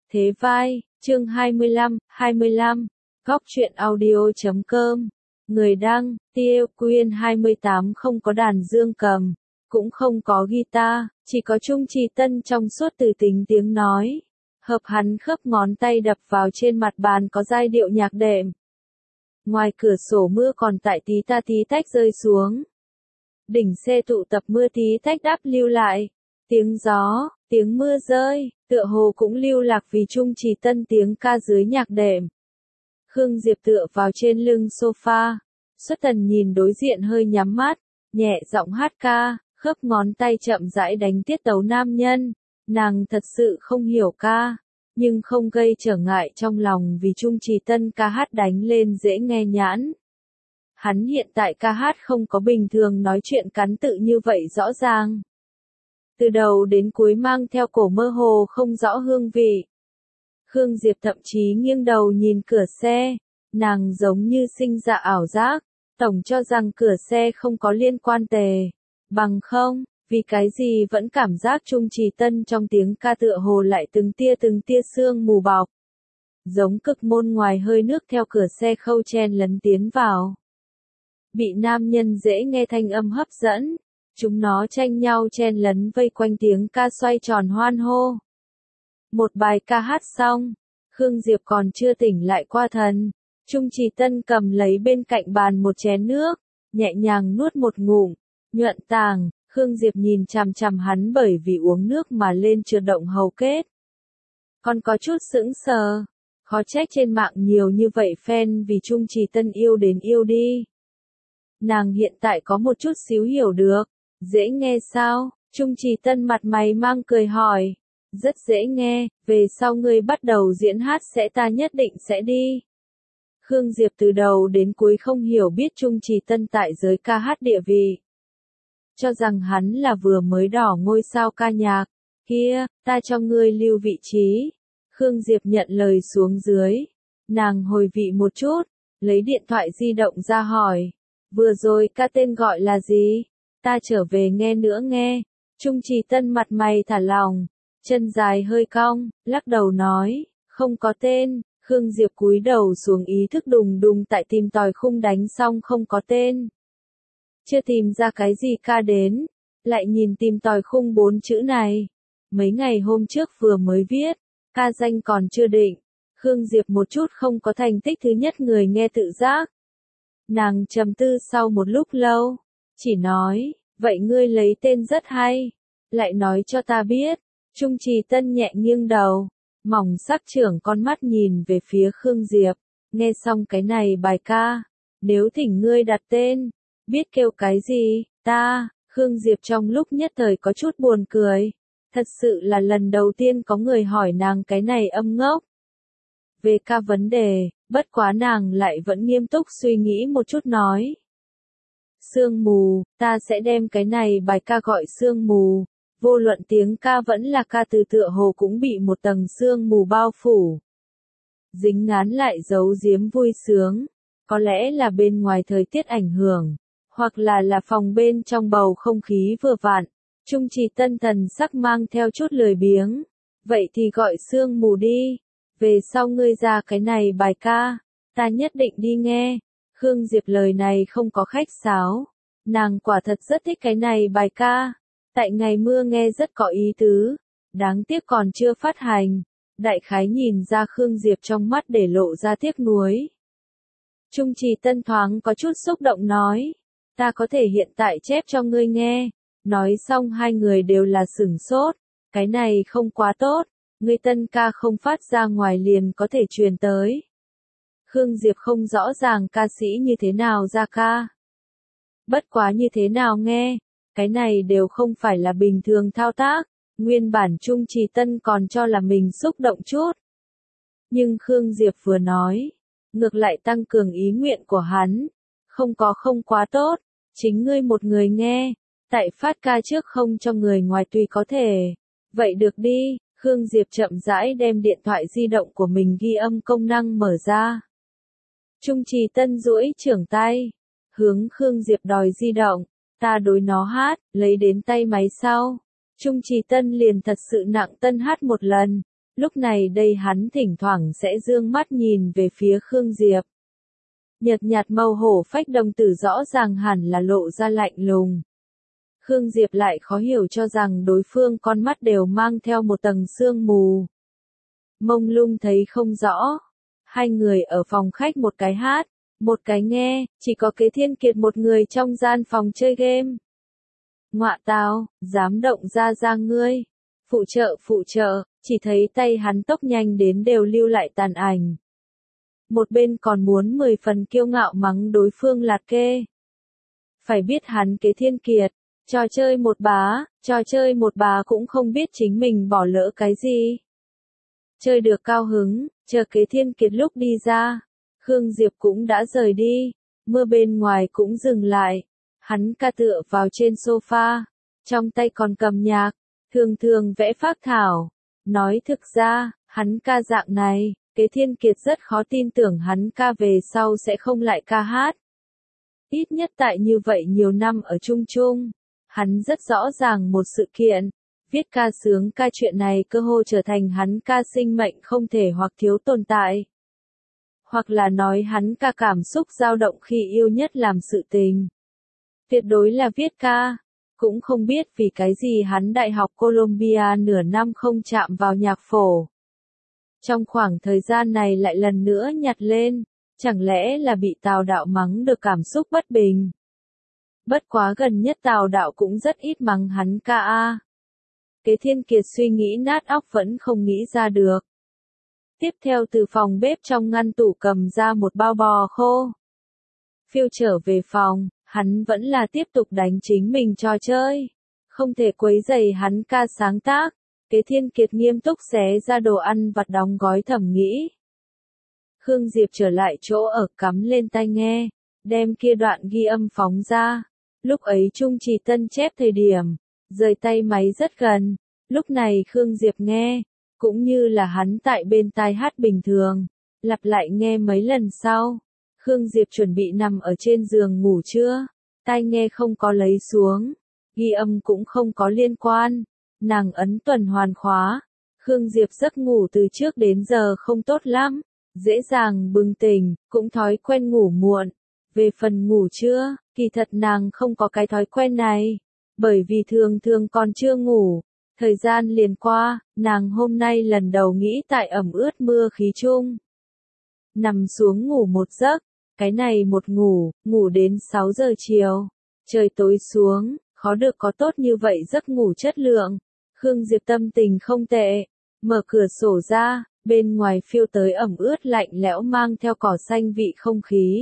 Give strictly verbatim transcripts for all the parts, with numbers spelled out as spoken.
Thế vai, chương hai mươi lăm, hai mươi lăm, góc truyện audio.com, người đăng, Tiêu Quyên hai mươi tám không có đàn dương cầm, cũng không có guitar, chỉ có Trung Trì Tân trong suốt từ tính tiếng nói. Hợp hắn khớp ngón tay đập vào trên mặt bàn có giai điệu nhạc đệm. Ngoài cửa sổ mưa còn tại tí ta tí tách rơi xuống. Đỉnh xe tụ tập mưa tí tách đáp lưu lại. Tiếng gió, tiếng mưa rơi, tựa hồ cũng lưu lạc vì Trung Trì Tân tiếng ca dưới nhạc đệm. Khương Diệp tựa vào trên lưng sofa. Xuất Tần nhìn đối diện hơi nhắm mắt, nhẹ giọng hát ca, khớp ngón tay chậm rãi đánh tiết tấu nam nhân. Nàng thật sự không hiểu ca, nhưng không gây trở ngại trong lòng vì Trung Trì Tân ca hát đánh lên dễ nghe nhãn. Hắn hiện tại ca hát không có bình thường nói chuyện cắn tự như vậy rõ ràng. Từ đầu đến cuối mang theo cổ mơ hồ không rõ hương vị. Khương Diệp thậm chí nghiêng đầu nhìn cửa xe, nàng giống như sinh ra ảo giác, tổng cho rằng cửa xe không có liên quan tề. Bằng không, vì cái gì vẫn cảm giác Trung Trì Tân trong tiếng ca tựa hồ lại từng tia từng tia sương mù bọc. Giống cực môn ngoài hơi nước theo cửa xe khâu chen lấn tiến vào. Bị nam nhân dễ nghe thanh âm hấp dẫn, chúng nó tranh nhau chen lấn vây quanh tiếng ca xoay tròn hoan hô. Một bài ca hát xong, Khương Diệp còn chưa tỉnh lại qua thần. Trung Trì Tân cầm lấy bên cạnh bàn một chén nước, nhẹ nhàng nuốt một ngụm, nhuận tàng. Khương Diệp nhìn chằm chằm hắn bởi vì uống nước mà lên trượt động hầu kết. Còn có chút sững sờ, khó trách trên mạng nhiều như vậy fan vì Trung Trì Tân yêu đến yêu đi. Nàng hiện tại có một chút xíu hiểu được, dễ nghe sao? Trung Trì Tân mặt mày mang cười hỏi, rất dễ nghe, về sau ngươi bắt đầu diễn hát sẽ ta nhất định sẽ đi. Khương Diệp từ đầu đến cuối không hiểu biết Trung Trì Tân tại giới ca hát địa vị. Cho rằng hắn là vừa mới đỏ ngôi sao ca nhạc, kia, ta cho ngươi lưu vị trí. Khương Diệp nhận lời xuống dưới, nàng hồi vị một chút, lấy điện thoại di động ra hỏi, vừa rồi ca tên gọi là gì? Ta trở về nghe nữa nghe. Trung Trì Tân mặt mày thả lỏng, chân dài hơi cong, lắc đầu nói, không có tên. Khương Diệp cúi đầu xuống ý thức đùng đùng tại tìm tòi khung đánh xong không có tên. Chưa tìm ra cái gì ca đến, lại nhìn tìm tòi khung bốn chữ này. Mấy ngày hôm trước vừa mới viết, ca danh còn chưa định. Khương Diệp một chút không có thành tích thứ nhất người nghe tự giác. Nàng trầm tư sau một lúc lâu, chỉ nói, vậy ngươi lấy tên rất hay, lại nói cho ta biết. Trung Trì Tân nhẹ nghiêng đầu, mỏng sắc trưởng con mắt nhìn về phía Khương Diệp, nghe xong cái này bài ca, nếu thỉnh ngươi đặt tên, biết kêu cái gì? Ta. Khương Diệp trong lúc nhất thời có chút buồn cười, thật sự là lần đầu tiên có người hỏi nàng cái này âm ngốc. Về ca vấn đề, bất quá nàng lại vẫn nghiêm túc suy nghĩ một chút nói. Sương mù, ta sẽ đem cái này bài ca gọi sương mù, vô luận tiếng ca vẫn là ca từ tựa hồ cũng bị một tầng sương mù bao phủ. Dính ngán lại giấu giếm vui sướng, có lẽ là bên ngoài thời tiết ảnh hưởng, hoặc là là phòng bên trong bầu không khí vừa vặn. Trung Trì Tân thần sắc mang theo chút lười biếng, vậy thì gọi sương mù đi, về sau ngươi ra cái này bài ca, ta nhất định đi nghe. Khương Diệp lời này không có khách sáo, nàng quả thật rất thích cái này bài ca, tại ngày mưa nghe rất có ý tứ, đáng tiếc còn chưa phát hành. Đại khái nhìn ra Khương Diệp trong mắt để lộ ra tiếc nuối. Trung Trì Tân thoáng có chút xúc động nói, ta có thể hiện tại chép cho ngươi nghe. Nói xong hai người đều là sửng sốt, cái này không quá tốt, ngươi tân ca không phát ra ngoài liền có thể truyền tới. Khương Diệp không rõ ràng ca sĩ như thế nào ra ca. Bất quá như thế nào nghe, cái này đều không phải là bình thường thao tác, nguyên bản Trung Trì Tân còn cho là mình xúc động chút. Nhưng Khương Diệp vừa nói, ngược lại tăng cường ý nguyện của hắn, không có không quá tốt, chính ngươi một người nghe. Tại phát ca trước không cho người ngoài tùy có thể. Vậy được đi. Khương Diệp chậm rãi đem điện thoại di động của mình ghi âm công năng mở ra. Trung Trì Tân duỗi trưởng tay, hướng Khương Diệp đòi di động, ta đối nó hát, lấy đến tay máy sau. Trung Trì Tân liền thật sự nặng tân hát một lần, Lúc này đây hắn thỉnh thoảng sẽ dương mắt nhìn về phía Khương Diệp. Nhợt nhạt màu hổ phách đồng tử rõ ràng hẳn là lộ ra lạnh lùng. Khương Diệp lại khó hiểu cho rằng đối phương con mắt đều mang theo một tầng sương mù. Mông lung thấy không rõ. Hai người ở phòng khách một cái hát, một cái nghe, chỉ có Kế Thiên Kiệt một người trong gian phòng chơi game. Ngọa tào, dám động ra ra ngươi. Phụ trợ phụ trợ, chỉ thấy tay hắn tốc nhanh đến đều lưu lại tàn ảnh. Một bên còn muốn mười phần kiêu ngạo mắng đối phương lạt kê. Phải biết hắn Kế Thiên Kiệt, trò chơi một bá, trò chơi một bá cũng không biết chính mình bỏ lỡ cái gì. Chơi được cao hứng, chờ Kế Thiên Kiệt lúc đi ra, Khương Diệp cũng đã rời đi, mưa bên ngoài cũng dừng lại, hắn ca tựa vào trên sofa, trong tay còn cầm nhạc, thường thường vẽ phác thảo, nói thực ra, hắn ca dạng này, Kế Thiên Kiệt rất khó tin tưởng hắn ca về sau sẽ không lại ca hát. Ít nhất tại như vậy nhiều năm ở chung chung, hắn rất rõ ràng một sự kiện. Viết ca sướng ca chuyện này cơ hồ trở thành hắn ca sinh mệnh không thể hoặc thiếu tồn tại. Hoặc là nói hắn ca cảm xúc dao động khi yêu nhất làm sự tình. Tuyệt đối là viết ca. Cũng không biết vì cái gì hắn Đại học Columbia nửa năm không chạm vào nhạc phổ. Trong khoảng thời gian này lại lần nữa nhặt lên, chẳng lẽ là bị Tào Đạo mắng được cảm xúc bất bình. Bất quá gần nhất Tào Đạo cũng rất ít mắng hắn ca a. Kế Thiên Kiệt suy nghĩ nát óc vẫn không nghĩ ra được. Tiếp theo từ phòng bếp trong ngăn tủ cầm ra một bao bò khô. Phiêu trở về phòng, hắn vẫn là tiếp tục đánh chính mình trò chơi. Không thể quấy rầy hắn ca sáng tác. Kế Thiên Kiệt nghiêm túc xé ra đồ ăn vặt đóng gói thầm nghĩ. Khương Diệp trở lại chỗ ở cắm lên tai nghe, đem kia đoạn ghi âm phóng ra. Lúc ấy Trung Trì Tân chép thời điểm, rời tay máy rất gần, lúc này Khương Diệp nghe, cũng như là hắn tại bên tai hát bình thường, lặp lại nghe mấy lần sau. Khương Diệp chuẩn bị nằm ở trên giường ngủ chưa, tai nghe không có lấy xuống, ghi âm cũng không có liên quan, nàng ấn tuần hoàn khóa. Khương Diệp giấc ngủ từ trước đến giờ không tốt lắm, dễ dàng bừng tỉnh, cũng thói quen ngủ muộn. Về phần ngủ trưa, kỳ thật nàng không có cái thói quen này. Bởi vì thường thường còn chưa ngủ, thời gian liền qua, nàng hôm nay lần đầu nghĩ tại ẩm ướt mưa khí chung. Nằm xuống ngủ một giấc, cái này một ngủ, ngủ đến sáu giờ chiều. Trời tối xuống, khó được có tốt như vậy giấc ngủ chất lượng. Khương Diệp tâm tình không tệ, mở cửa sổ ra, bên ngoài phiêu tới ẩm ướt lạnh lẽo mang theo cỏ xanh vị không khí.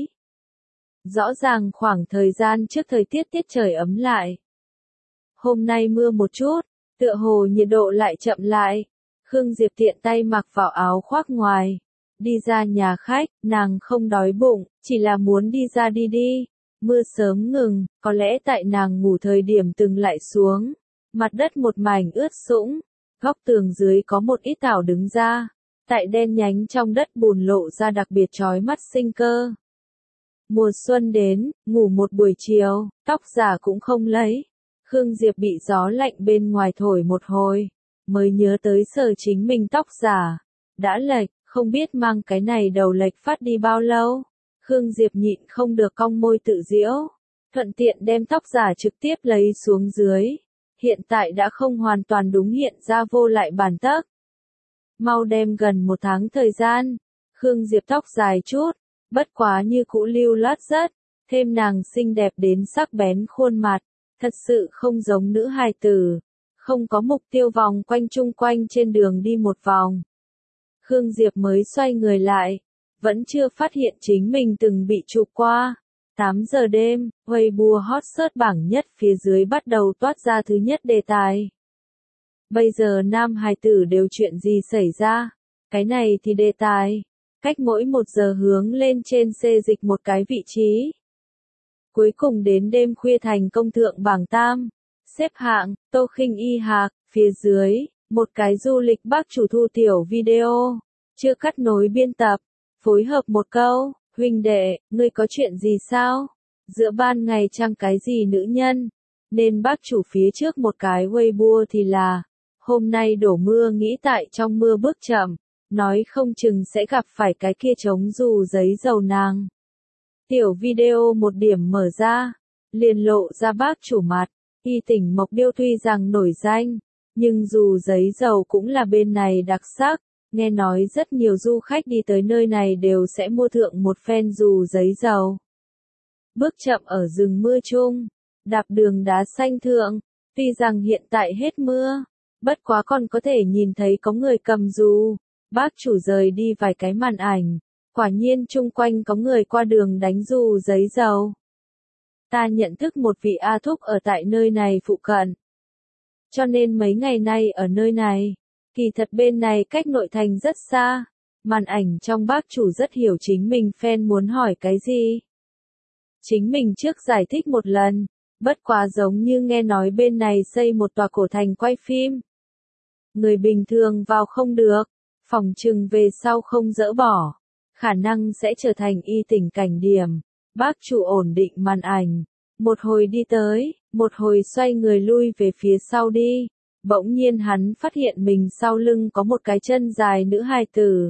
Rõ ràng khoảng thời gian trước thời tiết tiết trời ấm lại. Hôm nay mưa một chút, tựa hồ nhiệt độ lại chậm lại. Khương Diệp tiện tay mặc vào áo khoác ngoài. Đi ra nhà khách, nàng không đói bụng, chỉ là muốn đi ra đi đi. Mưa sớm ngừng, có lẽ tại nàng ngủ thời điểm từng lại xuống. Mặt đất một mảnh ướt sũng, góc tường dưới có một ít thảo đứng ra. Tại đen nhánh trong đất bùn lộ ra đặc biệt chói mắt sinh cơ. Mùa xuân đến, ngủ một buổi chiều, tóc giả cũng không lấy. Khương Diệp bị gió lạnh bên ngoài thổi một hồi, mới nhớ tới sờ chính mình tóc giả. Đã lệch, không biết mang cái này đầu lệch phát đi bao lâu. Khương Diệp nhịn không được cong môi tự giễu, thuận tiện đem tóc giả trực tiếp lấy xuống dưới. Hiện tại đã không hoàn toàn đúng hiện ra vô lại bản tấc. Mau đem gần một tháng thời gian, Khương Diệp tóc dài chút, bất quá như cũ lưu loát rất, thêm nàng xinh đẹp đến sắc bén khuôn mặt, thật sự không giống nữ hài tử, không có mục tiêu vòng quanh chung quanh trên đường đi một vòng. Khương Diệp mới xoay người lại, vẫn chưa phát hiện chính mình từng bị chụp qua. tám giờ đêm, Weibo hot search bảng nhất phía dưới bắt đầu toát ra thứ nhất đề tài. Bây giờ nam hài tử đều chuyện gì xảy ra? Cái này thì đề tài. Cách mỗi một giờ hướng lên trên xê dịch một cái vị trí. Cuối cùng đến đêm khuya thành công thượng bảng tam. Xếp hạng, Tô Khinh Y Hạc, phía dưới, một cái du lịch bác chủ thu tiểu video. Chưa cắt nối biên tập. Phối hợp một câu, huynh đệ, ngươi có chuyện gì sao? Giữa ban ngày chăng cái gì nữ nhân? Nên bác chủ phía trước một cái Weibo thì là, Hôm nay đổ mưa nghĩ tại trong mưa bước chậm, nói không chừng sẽ gặp phải cái kia trống dù giấy dầu nàng. Tiểu video một điểm mở ra, liền lộ ra bác chủ mặt, Y Tỉnh Mộc Điêu tuy rằng nổi danh, nhưng dù giấy dầu cũng là bên này đặc sắc, nghe nói rất nhiều du khách đi tới nơi này đều sẽ mua thượng một phen dù giấy dầu. Bước chậm ở rừng mưa chung, đạp đường đá xanh thượng, tuy rằng hiện tại hết mưa, bất quá còn có thể nhìn thấy có người cầm dù, bác chủ rời đi vài cái màn ảnh, quả nhiên chung quanh có người qua đường đánh dù giấy dầu. Ta nhận thức một vị A Thúc ở tại nơi này phụ cận. Cho nên mấy ngày nay ở nơi này, kỳ thật bên này cách nội thành rất xa, màn ảnh trong bác chủ rất hiểu chính mình fan muốn hỏi cái gì. Chính mình trước giải thích một lần, bất quá giống như nghe nói bên này xây một tòa cổ thành quay phim. Người bình thường vào không được, phòng trừng về sau không dỡ bỏ, khả năng sẽ trở thành Y Tỉnh cảnh điểm. Bác chủ ổn định màn ảnh, một hồi đi tới, một hồi xoay người lui về phía sau đi, bỗng nhiên hắn phát hiện mình sau lưng có một cái chân dài nữ hài tử.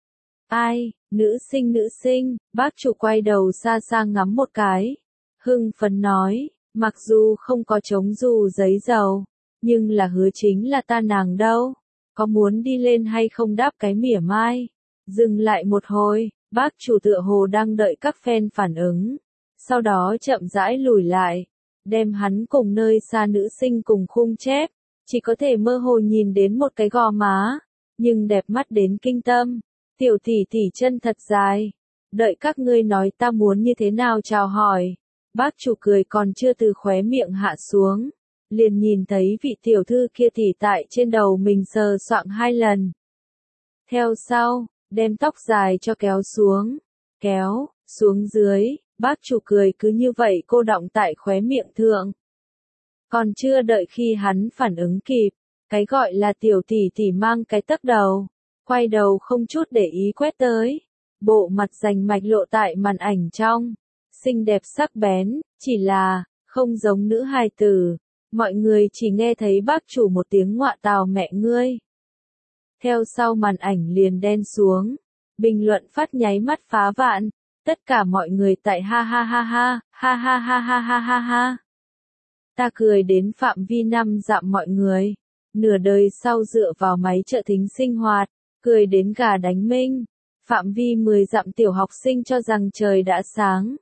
Ai, nữ sinh nữ sinh, bác chủ quay đầu xa xa ngắm một cái, hưng phấn nói, mặc dù không có chống dù giấy dầu, nhưng là hứa chính là ta nàng đâu, có muốn đi lên hay không đáp cái mỉa mai. Dừng lại một hồi, bác chủ tựa hồ đang đợi các fan phản ứng, sau đó chậm rãi lùi lại, đem hắn cùng nơi xa nữ sinh cùng khung chép, chỉ có thể mơ hồ nhìn đến một cái gò má, nhưng đẹp mắt đến kinh tâm, tiểu tỷ tỷ chân thật dài, đợi các ngươi nói ta muốn như thế nào chào hỏi. Bác chủ cười còn chưa từ khóe miệng hạ xuống, liền nhìn thấy vị tiểu thư kia tỉ tại trên đầu mình sờ soạng hai lần. Theo sau, đem tóc dài cho kéo xuống, kéo, xuống dưới, bác chủ cười cứ như vậy cô đọng tại khóe miệng thượng. Còn chưa đợi khi hắn phản ứng kịp, cái gọi là tiểu tỷ tỷ mang cái tấc đầu, quay đầu không chút để ý quét tới, bộ mặt rành mạch lộ tại màn ảnh trong, xinh đẹp sắc bén, chỉ là, không giống nữ hài tử, mọi người chỉ nghe thấy bác chủ một tiếng ngọa tào mẹ ngươi. Theo sau màn ảnh liền đen xuống, bình luận phát nháy mắt phá vạn, tất cả mọi người tại ha ha ha ha, ha ha ha ha ha ha ha. Ta cười đến phạm vi năm dặm mọi người, nửa đời sau dựa vào máy trợ thính sinh hoạt, cười đến gà đánh minh, phạm vi mười dặm tiểu học sinh cho rằng trời đã sáng.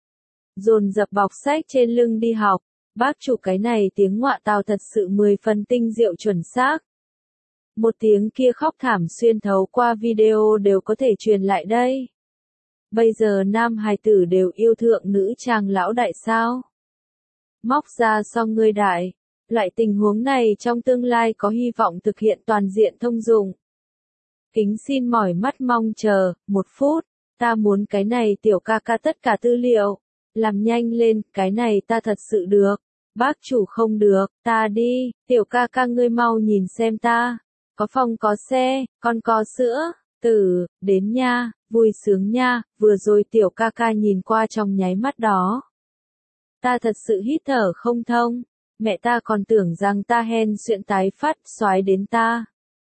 Dồn dập bọc sách trên lưng đi học, bác chủ cái này tiếng ngọa tào thật sự mười phần tinh diệu chuẩn xác. Một tiếng kia khóc thảm xuyên thấu qua video đều có thể truyền lại đây. Bây giờ nam hài tử đều yêu thượng nữ trang lão đại sao? Móc ra xong ngươi đại, loại tình huống này trong tương lai có hy vọng thực hiện toàn diện thông dụng. Kính xin mỏi mắt mong chờ, một phút, ta muốn cái này tiểu ca ca tất cả tư liệu, làm nhanh lên, cái này ta thật sự được, bác chủ không được, ta đi, tiểu ca ca ngươi mau nhìn xem ta. Có phòng có xe, con có sữa, tử, đến nha, vui sướng nha, vừa rồi tiểu ca ca nhìn qua trong nháy mắt đó. Ta thật sự hít thở không thông, mẹ ta còn tưởng rằng ta hen suyễn tái phát xoái đến ta.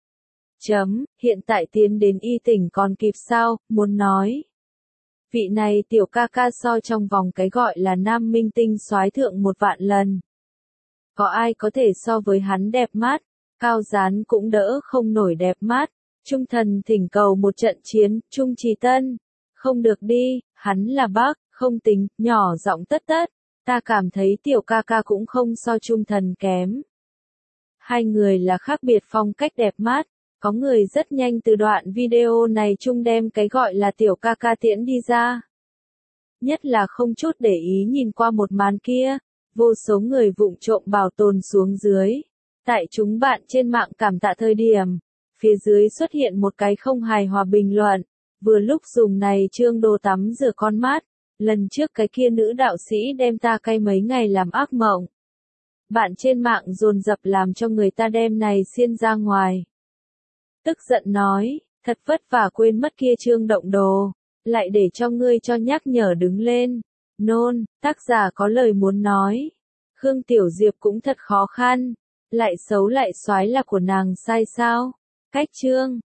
Chấm, hiện tại tiến đến Y Tỉnh còn kịp sao, muốn nói. Vị này tiểu ca ca so trong vòng cái gọi là nam minh tinh xoái thượng một vạn lần. Có ai có thể so với hắn đẹp mắt? Cao Gián cũng đỡ không nổi đẹp mắt, trung thần thỉnh cầu một trận chiến, Trung Trì Tân, không được đi, hắn là bác, không tính, nhỏ giọng tất tất, ta cảm thấy tiểu ca ca cũng không so trung thần kém. Hai người là khác biệt phong cách đẹp mắt, có người rất nhanh từ đoạn video này chung đem cái gọi là tiểu ca ca tiễn đi ra. Nhất là không chút để ý nhìn qua một màn kia, vô số người vụng trộm bảo tồn xuống dưới. Tại chúng bạn trên mạng cảm tạ thời điểm, phía dưới xuất hiện một cái không hài hòa bình luận, vừa lúc dùng này trương đồ tắm rửa con mắt, lần trước cái kia nữ đạo sĩ đem ta cay mấy ngày làm ác mộng. Bạn trên mạng dồn dập làm cho người ta đem này xiên ra ngoài. Tức giận nói, thật vất vả quên mất kia trương động đồ, lại để cho ngươi cho nhắc nhở đứng lên. Nôn, tác giả có lời muốn nói. Khương Tiểu Diệp cũng thật khó khăn. Lại xấu lại soái là của nàng sai sao? Cách chương